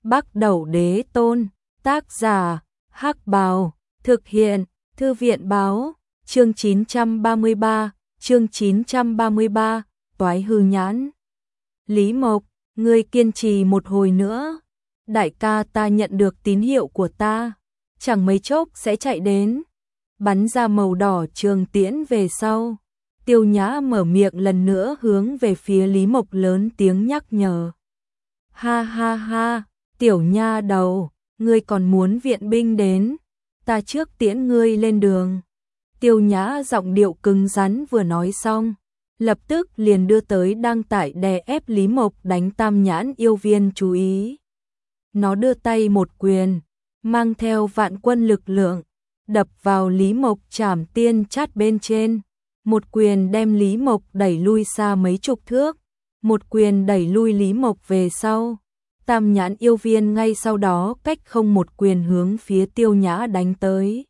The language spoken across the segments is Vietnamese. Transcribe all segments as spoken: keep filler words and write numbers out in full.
Bắc Đẩu Đế Tôn, tác giả, Hắc Bào, thực hiện, Thư viện báo, chương chín trăm ba mươi ba, chương chín trăm ba mươi ba, Toái hư nhãn. Lý Mộc, ngươi kiên trì một hồi nữa, đại ca ta nhận được tín hiệu của ta, chẳng mấy chốc sẽ chạy đến, bắn ra màu đỏ trường tiễn về sau. Tiêu Nhã mở miệng lần nữa hướng về phía Lý Mộc lớn tiếng nhắc nhở. Ha ha ha, tiểu nha đầu, ngươi còn muốn viện binh đến, ta trước tiễn ngươi lên đường. Tiêu Nhã giọng điệu cứng rắn vừa nói xong, lập tức liền đưa tới đang tải đè ép Lý Mộc đánh Tam Nhãn yêu viên chú ý. Nó đưa tay một quyền, mang theo vạn quân lực lượng, đập vào Lý Mộc trảm tiên chát bên trên. Một quyền đem Lý Mộc đẩy lui xa mấy chục thước, một quyền đẩy lui Lý Mộc về sau. Tam Nhãn yêu viên ngay sau đó cách không một quyền hướng phía Tiêu Nhã đánh tới.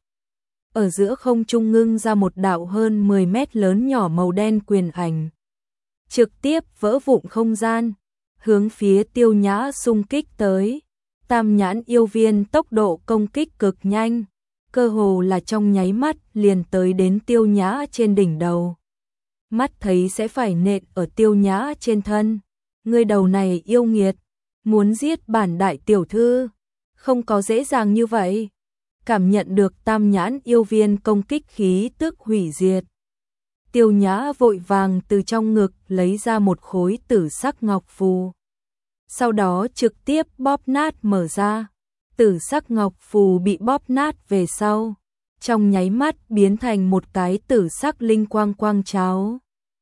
Ở giữa không trung ngưng ra một đạo hơn mười mét lớn nhỏ màu đen quyền ảnh, trực tiếp vỡ vụn không gian, hướng phía Tiêu Nhã xung kích tới. Tam Nhãn yêu viên tốc độ công kích cực nhanh, cơ hồ là trong nháy mắt liền tới đến Tiêu Nhã trên đỉnh đầu. Mắt thấy sẽ phải nện ở Tiêu Nhã trên thân. Ngươi đầu này yêu nghiệt, muốn giết bản đại tiểu thư, không có dễ dàng như vậy. Cảm nhận được Tam Nhãn yêu viên công kích khí tức hủy diệt, Tiêu Nhã vội vàng từ trong ngực lấy ra một khối tử sắc ngọc phù. Sau đó trực tiếp bóp nát mở ra. Tử sắc ngọc phù bị bóp nát về sau, trong nháy mắt biến thành một cái tử sắc linh quang quang cháo,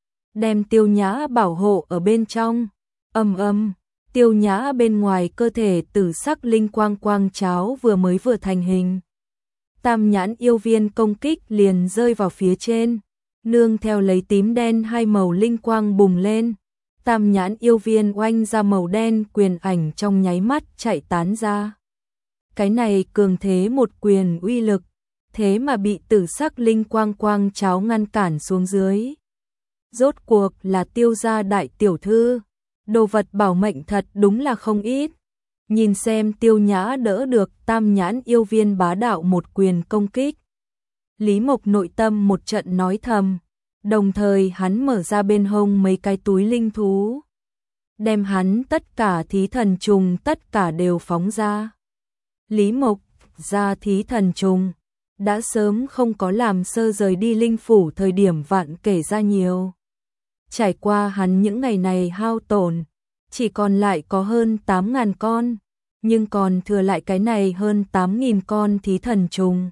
đem Tiêu Nhã bảo hộ ở bên trong. Ầm ầm, Tiêu Nhã bên ngoài cơ thể tử sắc linh quang quang cháo vừa mới vừa thành hình. Tam Nhãn yêu viên công kích liền rơi vào phía trên, nương theo lấy tím đen hai màu linh quang bùng lên. Tam Nhãn yêu viên oanh ra màu đen quyền ảnh trong nháy mắt chạy tán ra. Cái này cường thế một quyền uy lực, thế mà bị tử sắc linh quang quang cháo ngăn cản xuống dưới. Rốt cuộc là Tiêu gia đại tiểu thư, đồ vật bảo mệnh thật đúng là không ít. Nhìn xem Tiêu Nhã đỡ được Tam Nhãn yêu viên bá đạo một quyền công kích, Lý Mộc nội tâm một trận nói thầm, đồng thời hắn mở ra bên hông mấy cái túi linh thú, đem hắn tất cả thí thần trùng tất cả đều phóng ra. Lý Mộc ra thí thần trùng, đã sớm không có làm sơ rời đi linh phủ thời điểm vạn kể ra nhiều. Trải qua hắn những ngày này hao tổn, chỉ còn lại có hơn tám ngàn con, nhưng còn thừa lại cái này hơn tám nghìn con thí thần trùng.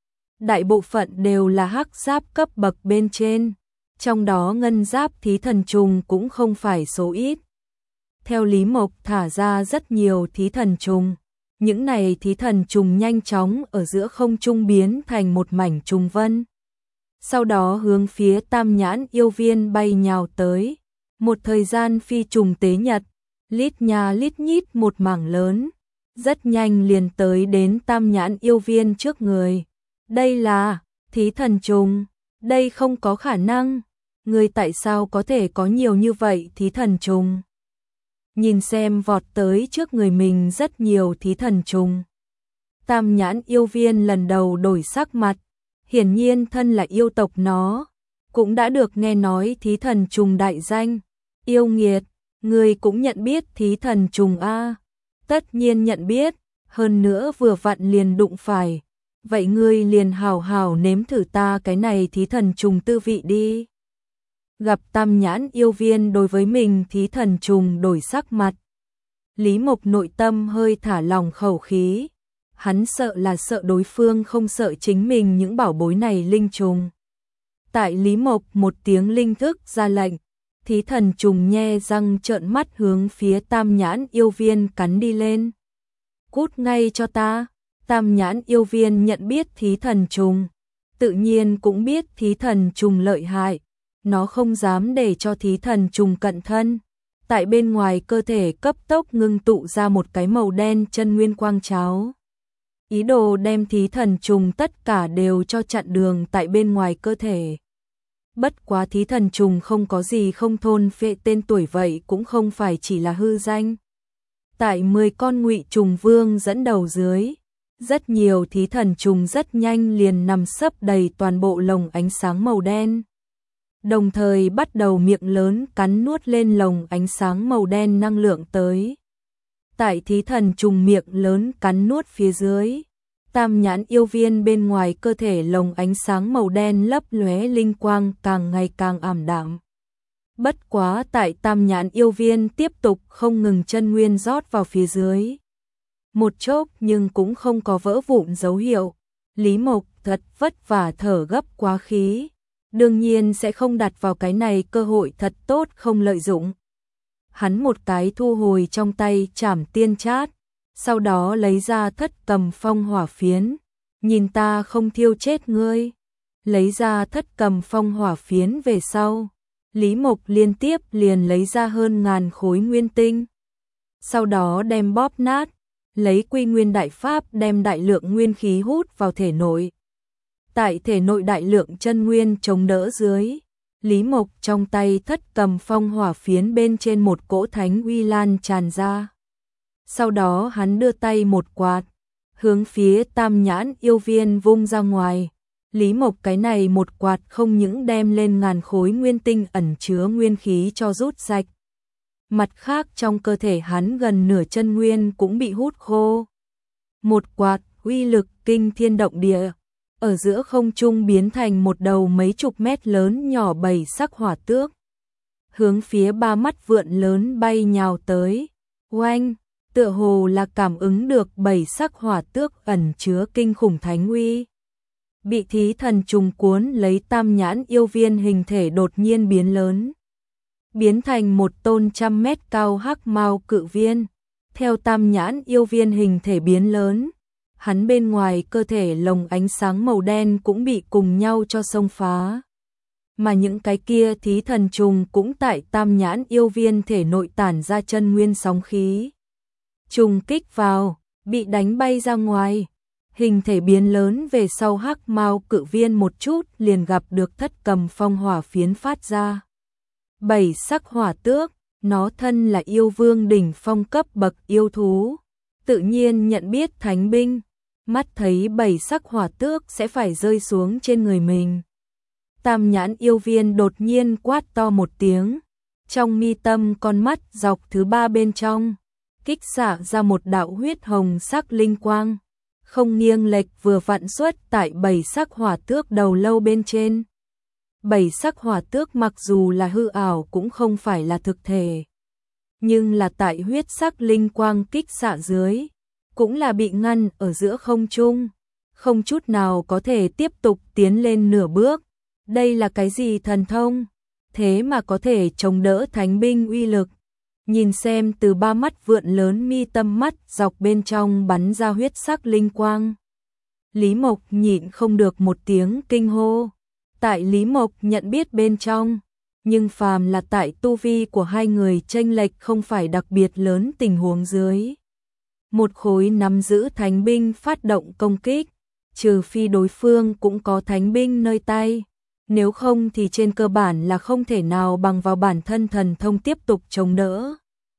Đại bộ phận đều là hắc giáp cấp bậc bên trên, trong đó ngân giáp thí thần trùng cũng không phải số ít. Theo Lý Mộc thả ra rất nhiều thí thần trùng, những này thí thần trùng nhanh chóng ở giữa không trung biến thành một mảnh trùng vân. Sau đó hướng phía Tam Nhãn yêu viên bay nhào tới. Một thời gian phi trùng tế nhật, lít nha lít nhít một mảng lớn, rất nhanh liền tới đến Tam Nhãn yêu viên trước người. Đây là thí thần trùng, đây không có khả năng, người tại sao có thể có nhiều như vậy thí thần trùng? Nhìn xem vọt tới trước người mình rất nhiều thí thần trùng, Tam Nhãn yêu viên lần đầu đổi sắc mặt, hiển nhiên thân là yêu tộc nó, cũng đã được nghe nói thí thần trùng đại danh. Yêu nghiệt, người cũng nhận biết thí thần trùng a? Tất nhiên nhận biết, hơn nữa vừa vặn liền đụng phải, vậy ngươi liền hào hào nếm thử ta cái này thí thần trùng tư vị đi. Gặp Tam Nhãn yêu viên đối với mình thí thần trùng đổi sắc mặt, Lý Mộc nội tâm hơi thả lòng khẩu khí, hắn sợ là sợ đối phương không sợ chính mình những bảo bối này linh trùng. Tại Lý Mộc một tiếng linh thức ra lệnh, thí thần trùng nhe răng trợn mắt hướng phía Tam Nhãn yêu viên cắn đi lên. Cút ngay cho ta! Tam Nhãn yêu viên nhận biết thí thần trùng, tự nhiên cũng biết thí thần trùng lợi hại, nó không dám để cho thí thần trùng cận thân. Tại bên ngoài cơ thể cấp tốc ngưng tụ ra một cái màu đen chân nguyên quang cháo, ý đồ đem thí thần trùng tất cả đều cho chặn đường tại bên ngoài cơ thể. Bất quá thí thần trùng không có gì không thôn phệ tên tuổi vậy cũng không phải chỉ là hư danh. Tại mười con ngụy trùng vương dẫn đầu dưới, rất nhiều thí thần trùng rất nhanh liền nằm sấp đầy toàn bộ lồng ánh sáng màu đen. Đồng thời bắt đầu miệng lớn cắn nuốt lên lồng ánh sáng màu đen năng lượng tới. Tại thí thần trùng miệng lớn cắn nuốt phía dưới, tam nhãn yêu viên bên ngoài cơ thể lồng ánh sáng màu đen lấp lóe linh quang càng ngày càng ảm đạm. Bất quá tại tam nhãn yêu viên tiếp tục không ngừng chân nguyên rót vào phía dưới. Một chốc nhưng cũng không có vỡ vụn dấu hiệu. Lý Mộc thật vất vả thở gấp quá khí. Đương nhiên sẽ không đặt vào cái này cơ hội thật tốt không lợi dụng. Hắn một cái thu hồi trong tay trảm tiên chát, sau đó lấy ra thất cầm phong hỏa phiến. Nhìn ta không thiêu chết ngươi. Lấy ra thất cầm phong hỏa phiến về sau, Lý Mộc liên tiếp liền lấy ra hơn ngàn khối nguyên tinh. Sau đó đem bóp nát, lấy quy nguyên đại pháp đem đại lượng nguyên khí hút vào thể nội. Tại thể nội đại lượng chân nguyên chống đỡ dưới, Lý Mộc trong tay thất cầm phong hỏa phiến bên trên một cỗ thánh uy lan tràn ra. Sau đó hắn đưa tay một quạt, hướng phía tam nhãn yêu viên vung ra ngoài. Lý Mộc cái này một quạt không những đem lên ngàn khối nguyên tinh ẩn chứa nguyên khí cho rút sạch. Mặt khác trong cơ thể hắn gần nửa chân nguyên cũng bị hút khô. Một quạt uy lực kinh thiên động địa, ở giữa không trung biến thành một đầu mấy chục mét lớn nhỏ bảy sắc hỏa tước. Hướng phía ba mắt vượn lớn bay nhào tới. Oanh, tựa hồ là cảm ứng được bảy sắc hỏa tước ẩn chứa kinh khủng thánh uy. Bị thí thần trùng cuốn lấy tam nhãn yêu viên hình thể đột nhiên biến lớn. Biến thành một tôn trăm mét cao hắc mao cự viên. Theo tam nhãn yêu viên hình thể biến lớn, hắn bên ngoài cơ thể lồng ánh sáng màu đen cũng bị cùng nhau cho xông phá. Mà những cái kia thí thần trùng cũng tại tam nhãn yêu viên thể nội tản ra chân nguyên sóng khí. Trùng kích vào, bị đánh bay ra ngoài. Hình thể biến lớn về sau hắc mao cự viên một chút liền gặp được thất cầm phong hỏa phiến phát ra. Bảy sắc hỏa tước, nó thân là yêu vương đỉnh phong cấp bậc yêu thú, tự nhiên nhận biết thánh binh, mắt thấy bảy sắc hỏa tước sẽ phải rơi xuống trên người mình. Tam nhãn yêu viên đột nhiên quát to một tiếng, trong mi tâm con mắt dọc thứ ba bên trong, kích xạ ra một đạo huyết hồng sắc linh quang, không nghiêng lệch vừa vặn xuất tại bảy sắc hỏa tước đầu lâu bên trên. Bảy sắc hỏa tước mặc dù là hư ảo cũng không phải là thực thể, nhưng là tại huyết sắc linh quang kích xạ dưới, cũng là bị ngăn ở giữa không trung, không chút nào có thể tiếp tục tiến lên nửa bước. Đây là cái gì thần thông? Thế mà có thể chống đỡ thánh binh uy lực. Nhìn xem từ ba mắt vượn lớn mi tâm mắt dọc bên trong bắn ra huyết sắc linh quang. Lý Mộc nhịn không được một tiếng kinh hô. Tại Lý Mộc nhận biết bên trong, nhưng phàm là tại tu vi của hai người chênh lệch không phải đặc biệt lớn tình huống dưới. Một khối nắm giữ thánh binh phát động công kích, trừ phi đối phương cũng có thánh binh nơi tay. Nếu không thì trên cơ bản là không thể nào bằng vào bản thân thần thông tiếp tục chống đỡ.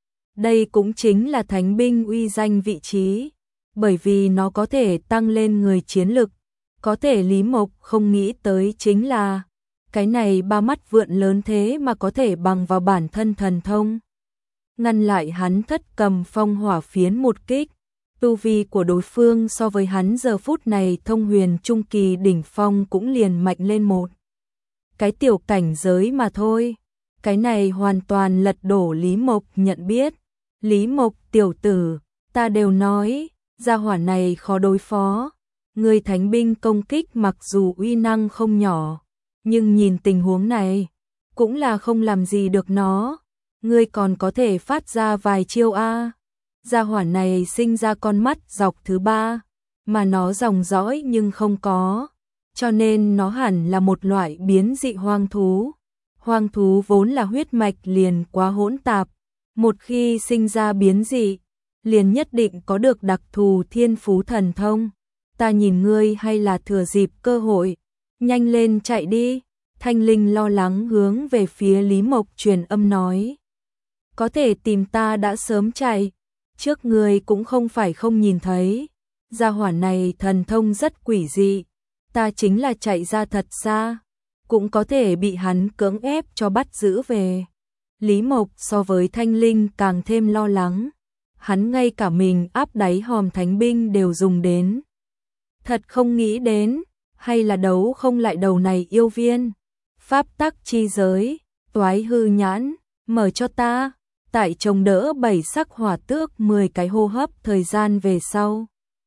Đây cũng chính là thánh binh uy danh vị trí, bởi vì nó có thể tăng lên người chiến lực. Có thể Lý Mộc không nghĩ tới chính là, cái này ba mắt vượn lớn thế mà có thể bằng vào bản thân thần thông. Ngăn lại hắn thất cầm phong hỏa phiến một kích, tu vi của đối phương so với hắn giờ phút này thông huyền trung kỳ đỉnh phong cũng liền mạnh lên một. Cái tiểu cảnh giới mà thôi, cái này hoàn toàn lật đổ Lý Mộc nhận biết. Lý Mộc tiểu tử, ta đều nói, gia hỏa này khó đối phó. Người thánh binh công kích mặc dù uy năng không nhỏ, nhưng nhìn tình huống này, cũng là không làm gì được nó. Ngươi còn có thể phát ra vài chiêu a. Gia hỏa này sinh ra con mắt dọc thứ ba, mà nó dòng dõi nhưng không có, cho nên nó hẳn là một loại biến dị hoang thú. Hoang thú vốn là huyết mạch liền quá hỗn tạp, một khi sinh ra biến dị, liền nhất định có được đặc thù thiên phú thần thông. Ta nhìn ngươi hay là thừa dịp cơ hội, nhanh lên chạy đi. Thanh Linh lo lắng hướng về phía Lý Mộc truyền âm nói. Có thể tìm ta đã sớm chạy, trước người cũng không phải không nhìn thấy, gia hỏa này thần thông rất quỷ dị, ta chính là chạy ra thật xa, cũng có thể bị hắn cưỡng ép cho bắt giữ về. Lý Mộc so với Thanh Linh càng thêm lo lắng, hắn ngay cả mình áp đáy hòm thánh binh đều dùng đến. Thật không nghĩ đến, hay là đấu không lại đầu này yêu viên. Pháp tắc chi giới, toái hư nhãn, mở cho ta, tại chống đỡ bảy sắc hỏa tước mười cái hô hấp thời gian về sau.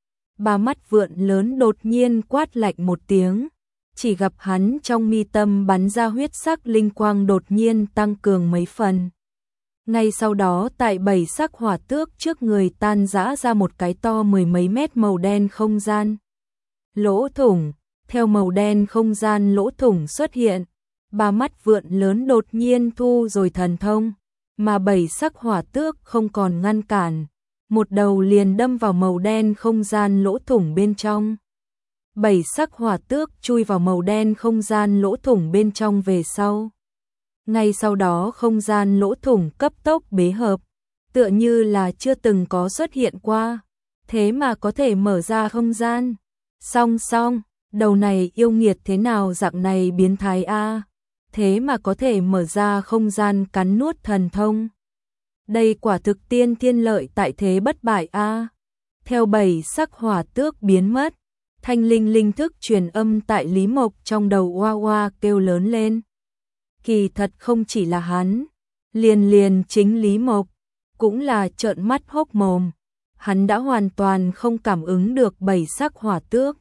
Ba mắt vượn lớn đột nhiên quát lạnh một tiếng, chỉ gặp hắn trong mi tâm bắn ra huyết sắc linh quang đột nhiên tăng cường mấy phần. Ngay sau đó tại bảy sắc hỏa tước trước người tan rã ra một cái to mười mấy mét màu đen không gian. Lỗ thủng, theo màu đen không gian lỗ thủng xuất hiện, ba mắt vượn lớn đột nhiên thu rồi thần thông, mà bảy sắc hỏa tước không còn ngăn cản, một đầu liền đâm vào màu đen không gian lỗ thủng bên trong. Bảy sắc hỏa tước chui vào màu đen không gian lỗ thủng bên trong về sau. Ngay sau đó không gian lỗ thủng cấp tốc bế hợp, tựa như là chưa từng có xuất hiện qua, thế mà có thể mở ra không gian. Song song, đầu này yêu nghiệt thế nào dạng này biến thái a, thế mà có thể mở ra không gian cắn nuốt thần thông. Đây quả thực tiên thiên lợi tại thế bất bại a. Theo bảy sắc hỏa tước biến mất, Thanh Linh linh thức truyền âm tại Lý Mộc trong đầu oa oa kêu lớn lên. Kỳ thật không chỉ là hắn, liền liền chính Lý Mộc cũng là trợn mắt hốc mồm, hắn đã hoàn toàn không cảm ứng được bảy sắc hỏa tước.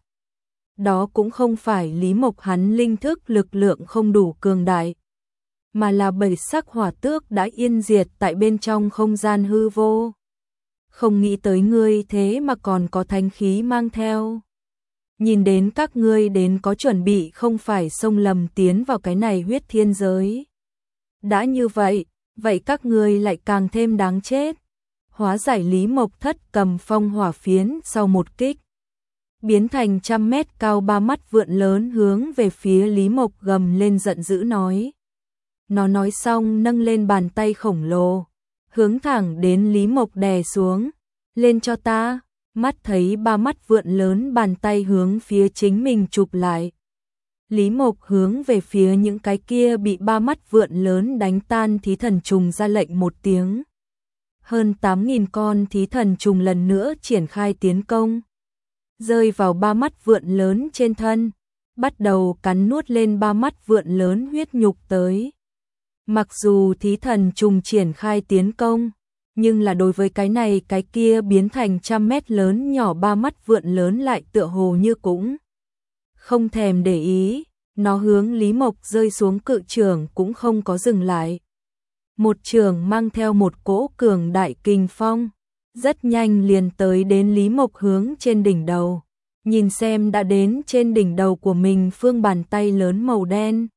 Đó cũng không phải Lý Mộc hắn linh thức lực lượng không đủ cường đại, mà là bảy sắc hỏa tước đã yên diệt tại bên trong không gian hư vô. Không nghĩ tới ngươi thế mà còn có thánh khí mang theo. Nhìn đến các ngươi đến có chuẩn bị không phải xông lầm tiến vào cái này huyết thiên giới. Đã như vậy, vậy các ngươi lại càng thêm đáng chết. Hóa giải Lý Mộc thất cầm phong hỏa phiến sau một kích, biến thành trăm mét cao ba mắt vượn lớn hướng về phía Lý Mộc gầm lên giận dữ nói. Nó nói xong nâng lên bàn tay khổng lồ, hướng thẳng đến Lý Mộc đè xuống. Lên cho ta, mắt thấy ba mắt vượn lớn bàn tay hướng phía chính mình chụp lại. Lý Mộc hướng về phía những cái kia bị ba mắt vượn lớn đánh tan thí thần trùng ra lệnh một tiếng. Hơn tám nghìn con thí thần trùng lần nữa triển khai tiến công, rơi vào ba mắt vượn lớn trên thân, bắt đầu cắn nuốt lên ba mắt vượn lớn huyết nhục tới. Mặc dù thí thần trùng triển khai tiến công, nhưng là đối với cái này cái kia biến thành trăm mét lớn nhỏ ba mắt vượn lớn lại tựa hồ như cũng không thèm để ý, nó hướng Lý Mộc rơi xuống cự trường cũng không có dừng lại. Một trường mang theo một cỗ cường đại kình phong, rất nhanh liền tới đến Lý Mộc hướng trên đỉnh đầu, nhìn xem đã đến trên đỉnh đầu của mình phương bàn tay lớn màu đen.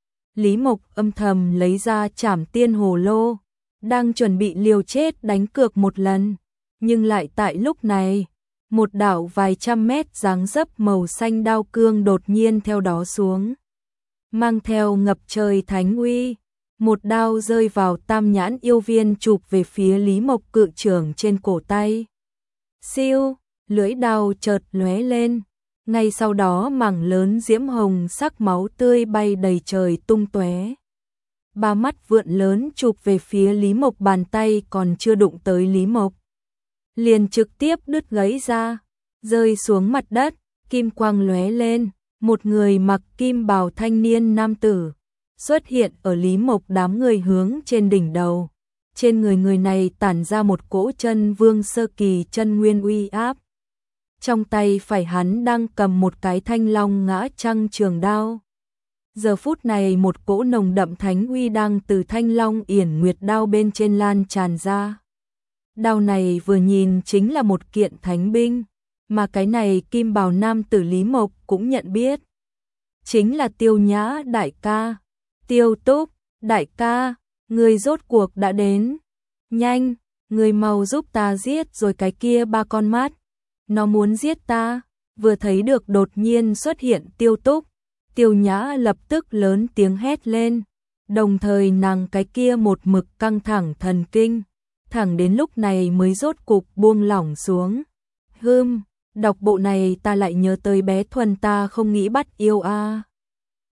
Lý Mộc âm thầm lấy ra Trảm Tiên Hồ Lô, đang chuẩn bị liều chết đánh cược một lần, nhưng lại tại lúc này, một đạo vài trăm mét dáng dấp màu xanh đao cương đột nhiên theo đó xuống, mang theo ngập trời thánh uy, một đao rơi vào tam nhãn yêu viên chụp về phía Lý Mộc cự trưởng trên cổ tay. Siêu, lưỡi đao chợt lóe lên, ngay sau đó mảng lớn diễm hồng sắc máu tươi bay đầy trời tung tóe. Ba mắt vượn lớn chụp về phía Lý Mộc bàn tay còn chưa đụng tới Lý Mộc, liền trực tiếp đứt gãy ra, rơi xuống mặt đất, kim quang lóe lên, một người mặc kim bào thanh niên nam tử xuất hiện ở Lý Mộc đám người hướng trên đỉnh đầu. Trên người người này tản ra một cỗ chân vương sơ kỳ chân nguyên uy áp. Trong tay phải hắn đang cầm một cái thanh long ngã trăng trường đao. Giờ phút này một cỗ nồng đậm thánh uy đang từ thanh long yển nguyệt đao bên trên lan tràn ra. Đao này vừa nhìn chính là một kiện thánh binh, mà cái này kim bào nam tử Lý Mộc cũng nhận biết. Chính là Tiêu Nhã đại ca. Tiêu Túc, đại ca, người rốt cuộc đã đến. Nhanh, người mau giúp ta giết rồi cái kia ba con mắt. Nó muốn giết ta. Vừa thấy được đột nhiên xuất hiện Tiêu Túc, Tiêu Nhã lập tức lớn tiếng hét lên. Đồng thời nàng cái kia một mực căng thẳng thần kinh, thẳng đến lúc này mới rốt cục buông lỏng xuống. Hưm, đọc bộ này ta lại nhớ tới bé Thuần ta không nghĩ bắt yêu a. À.